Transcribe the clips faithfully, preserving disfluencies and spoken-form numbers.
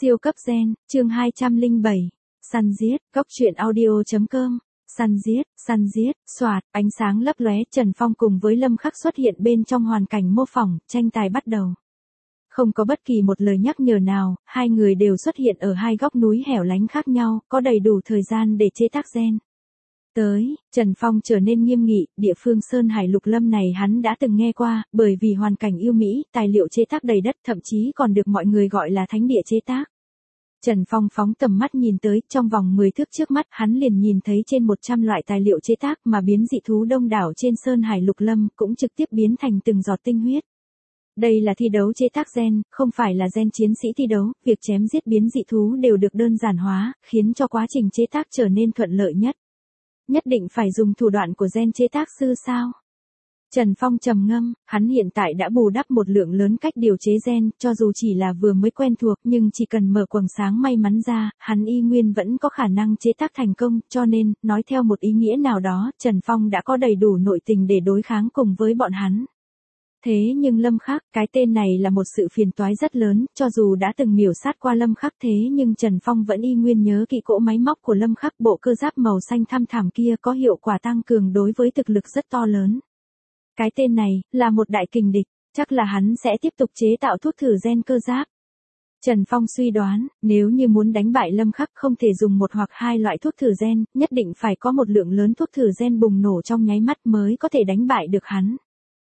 Siêu cấp gen, chương hai trăm lẻ bảy. Săn giết, góc truyện audio.com. Săn giết, săn giết, xoạt, ánh sáng lấp lóe, Trần Phong cùng với Lâm Khắc xuất hiện bên trong hoàn cảnh mô phỏng, tranh tài bắt đầu. Không có bất kỳ một lời nhắc nhở nào, hai người đều xuất hiện ở hai góc núi hẻo lánh khác nhau, có đầy đủ thời gian để chế tác gen. Tới, Trần Phong trở nên nghiêm nghị, địa phương Sơn Hải Lục Lâm này hắn đã từng nghe qua, bởi vì hoàn cảnh yêu mỹ, tài liệu chế tác đầy đất, thậm chí còn được mọi người gọi là thánh địa chế tác. Trần Phong phóng tầm mắt nhìn tới, trong vòng mười thước trước mắt, hắn liền nhìn thấy trên một trăm loại tài liệu chế tác mà biến dị thú đông đảo trên Sơn Hải Lục Lâm cũng trực tiếp biến thành từng giọt tinh huyết. Đây là thi đấu chế tác gen, không phải là gen chiến sĩ thi đấu, việc chém giết biến dị thú đều được đơn giản hóa, khiến cho quá trình chế tác trở nên thuận lợi nhất. Nhất định phải dùng thủ đoạn của gen chế tác sư sao? Trần Phong trầm ngâm, hắn hiện tại đã bù đắp một lượng lớn cách điều chế gen, cho dù chỉ là vừa mới quen thuộc nhưng chỉ cần mở quầng sáng may mắn ra, hắn y nguyên vẫn có khả năng chế tác thành công, cho nên, nói theo một ý nghĩa nào đó, Trần Phong đã có đầy đủ nội tình để đối kháng cùng với bọn hắn. Thế nhưng Lâm Khắc, cái tên này là một sự phiền toái rất lớn, cho dù đã từng miểu sát qua Lâm Khắc thế nhưng Trần Phong vẫn y nguyên nhớ kỹ cỗ máy móc của Lâm Khắc, bộ cơ giáp màu xanh thăm thẳm kia có hiệu quả tăng cường đối với thực lực rất to lớn. Cái tên này, là một đại kình địch, chắc là hắn sẽ tiếp tục chế tạo thuốc thử gen cơ giáp. Trần Phong suy đoán, nếu như muốn đánh bại Lâm Khắc không thể dùng một hoặc hai loại thuốc thử gen, nhất định phải có một lượng lớn thuốc thử gen bùng nổ trong nháy mắt mới có thể đánh bại được hắn.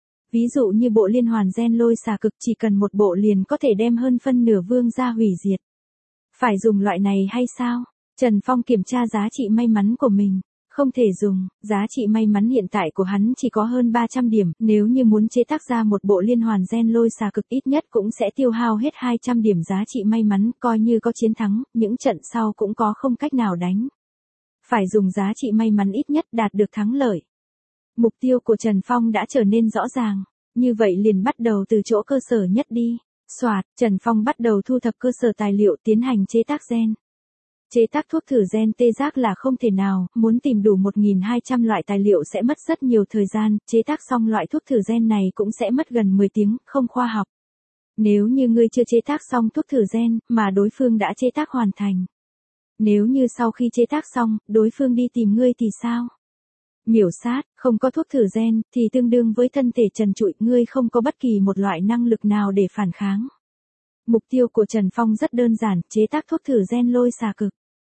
Ví dụ như bộ liên hoàn gen lôi xà cực chỉ cần một bộ liền có thể đem hơn phân nửa vương gia hủy diệt. Phải dùng loại này hay sao? Trần Phong kiểm tra giá trị may mắn của mình. Không thể dùng, giá trị may mắn hiện tại của hắn chỉ có hơn ba trăm điểm, nếu như muốn chế tác ra một bộ liên hoàn gen lôi xà cực ít nhất cũng sẽ tiêu hao hết hai trăm điểm giá trị may mắn, coi như có chiến thắng, những trận sau cũng có không cách nào đánh. Phải dùng giá trị may mắn ít nhất đạt được thắng lợi. Mục tiêu của Trần Phong đã trở nên rõ ràng, như vậy liền bắt đầu từ chỗ cơ sở nhất đi. Soạt, Trần Phong bắt đầu thu thập cơ sở tài liệu tiến hành chế tác gen. Chế tác thuốc thử gen tê giác là không thể nào, muốn tìm đủ một nghìn hai trăm loại tài liệu sẽ mất rất nhiều thời gian, chế tác xong loại thuốc thử gen này cũng sẽ mất gần mười tiếng, không khoa học. Nếu như ngươi chưa chế tác xong thuốc thử gen, mà đối phương đã chế tác hoàn thành. Nếu như sau khi chế tác xong, đối phương đi tìm ngươi thì sao? Miểu sát, không có thuốc thử gen, thì tương đương với thân thể trần trụi, ngươi không có bất kỳ một loại năng lực nào để phản kháng. Mục tiêu của Trần Phong rất đơn giản, chế tác thuốc thử gen lôi xà cực.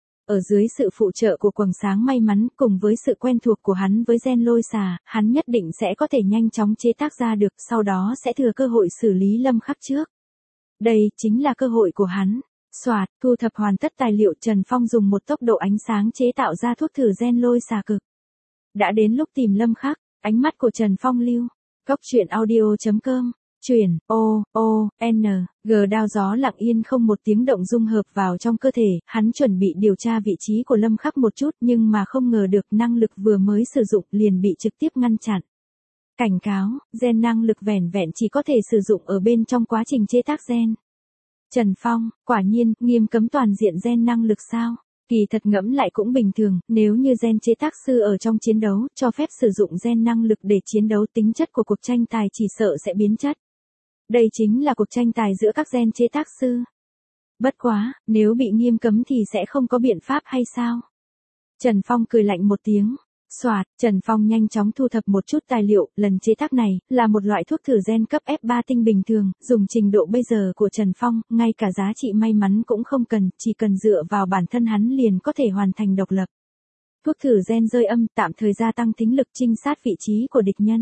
Ở dưới sự phụ trợ của quầng sáng may mắn cùng với sự quen thuộc của hắn với gen lôi xà, hắn nhất định sẽ có thể nhanh chóng chế tác ra được, sau đó sẽ thừa cơ hội xử lý Lâm Khắc trước. Đây chính là cơ hội của hắn. Soạt, thu thập hoàn tất tài liệu, Trần Phong dùng một tốc độ ánh sáng chế tạo ra thuốc thử gen lôi xà cực. Đã đến lúc tìm Lâm Khắc, ánh mắt của Trần Phong lưu. Góc truyện audio.com. Chuyển, O, O, N, G đao gió lặng yên không một tiếng động dung hợp vào trong cơ thể, hắn chuẩn bị điều tra vị trí của Lâm Khắc một chút nhưng mà không ngờ được năng lực vừa mới sử dụng liền bị trực tiếp ngăn chặn. Cảnh cáo, gen năng lực vẻn vẹn chỉ có thể sử dụng ở bên trong quá trình chế tác gen. Trần Phong, quả nhiên, nghiêm cấm toàn diện gen năng lực sao? Kỳ thật ngẫm lại cũng bình thường, nếu như gen chế tác sư ở trong chiến đấu, cho phép sử dụng gen năng lực để chiến đấu, tính chất của cuộc tranh tài chỉ sợ sẽ biến chất. Đây chính là cuộc tranh tài giữa các gen chế tác sư. Bất quá, nếu bị nghiêm cấm thì sẽ không có biện pháp hay sao? Trần Phong cười lạnh một tiếng. Soạt, Trần Phong nhanh chóng thu thập một chút tài liệu, lần chế tác này, là một loại thuốc thử gen cấp F ba tinh bình thường, dùng trình độ bây giờ của Trần Phong, ngay cả giá trị may mắn cũng không cần, chỉ cần dựa vào bản thân hắn liền có thể hoàn thành độc lập. Thuốc thử gen rơi âm, tạm thời gia tăng thính lực trinh sát vị trí của địch nhân.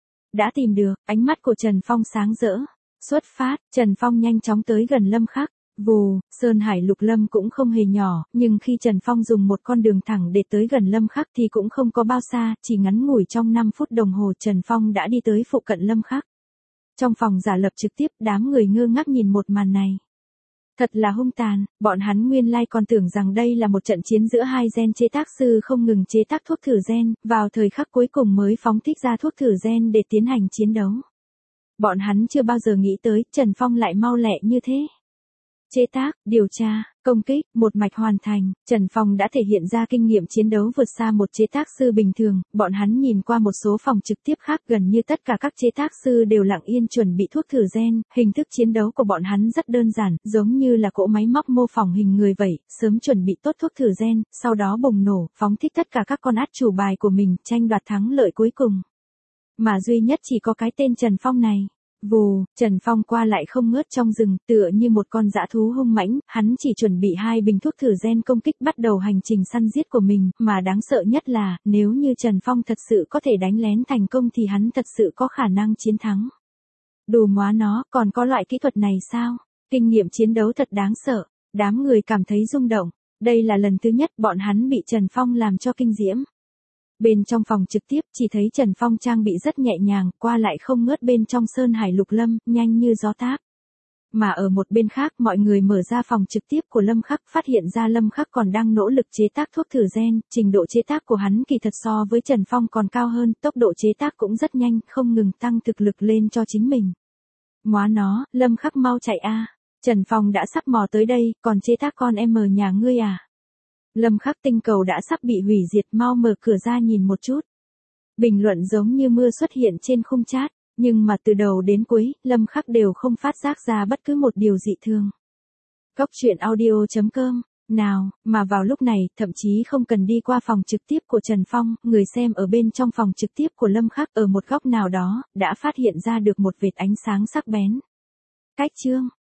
Đã tìm được, ánh mắt của Trần Phong sáng rỡ. Xuất phát, Trần Phong nhanh chóng tới gần Lâm Khắc. Vù, Sơn Hải Lục Lâm cũng không hề nhỏ, nhưng khi Trần Phong dùng một con đường thẳng để tới gần Lâm Khắc thì cũng không có bao xa, chỉ ngắn ngủi trong năm phút đồng hồ Trần Phong đã đi tới phụ cận Lâm Khắc. Trong phòng giả lập trực tiếp, đám người ngơ ngác nhìn một màn này. Thật là hung tàn, bọn hắn nguyên lai còn tưởng rằng đây là một trận chiến giữa hai gen chế tác sư không ngừng chế tác thuốc thử gen, vào thời khắc cuối cùng mới phóng thích ra thuốc thử gen để tiến hành chiến đấu. Bọn hắn chưa bao giờ nghĩ tới, Trần Phong lại mau lẹ như thế. chế tác, điều tra, công kích, một mạch hoàn thành. Trần Phong đã thể hiện ra kinh nghiệm chiến đấu vượt xa một chế tác sư bình thường, bọn hắn nhìn qua một số phòng trực tiếp khác gần như tất cả các chế tác sư đều lặng yên chuẩn bị thuốc thử gen, hình thức chiến đấu của bọn hắn rất đơn giản, giống như là cỗ máy móc mô phỏng hình người vậy, sớm chuẩn bị tốt thuốc thử gen, sau đó bùng nổ, phóng thích tất cả các con át chủ bài của mình, tranh đoạt thắng lợi cuối cùng. Mà duy nhất chỉ có cái tên Trần Phong này. Vù, Trần Phong qua lại không ngớt trong rừng, tựa như một con dã thú hung mãnh, hắn chỉ chuẩn bị hai bình thuốc thử gen công kích bắt đầu hành trình săn giết của mình, mà đáng sợ nhất là, nếu như Trần Phong thật sự có thể đánh lén thành công thì hắn thật sự có khả năng chiến thắng. Đù móa nó, còn có loại kỹ thuật này sao? Kinh nghiệm chiến đấu thật đáng sợ, đám người cảm thấy rung động, đây là lần thứ nhất bọn hắn bị Trần Phong làm cho kinh diễm. Bên trong phòng trực tiếp chỉ thấy Trần Phong trang bị rất nhẹ nhàng, qua lại không ngớt bên trong sơn hải lục lâm, nhanh như gió táp. Mà ở một bên khác mọi người mở ra phòng trực tiếp của Lâm Khắc phát hiện ra Lâm Khắc còn đang nỗ lực chế tác thuốc thử gen, trình độ chế tác của hắn kỳ thật so với Trần Phong còn cao hơn, tốc độ chế tác cũng rất nhanh, không ngừng tăng thực lực lên cho chính mình. Móa nó, Lâm Khắc mau chạy a, Trần Phong đã sắp mò tới đây, còn chế tác con em ở nhà ngươi à? Lâm Khắc tinh cầu đã sắp bị hủy diệt, mau mở cửa ra nhìn một chút. Bình luận giống như mưa xuất hiện trên khung chat, nhưng mà từ đầu đến cuối, Lâm Khắc đều không phát giác ra bất cứ một điều dị thường. Cốc truyện audio chấm com, nào, mà vào lúc này, thậm chí không cần đi qua phòng trực tiếp của Trần Phong, người xem ở bên trong phòng trực tiếp của Lâm Khắc ở một góc nào đó, đã phát hiện ra được một vệt ánh sáng sắc bén. Cách chương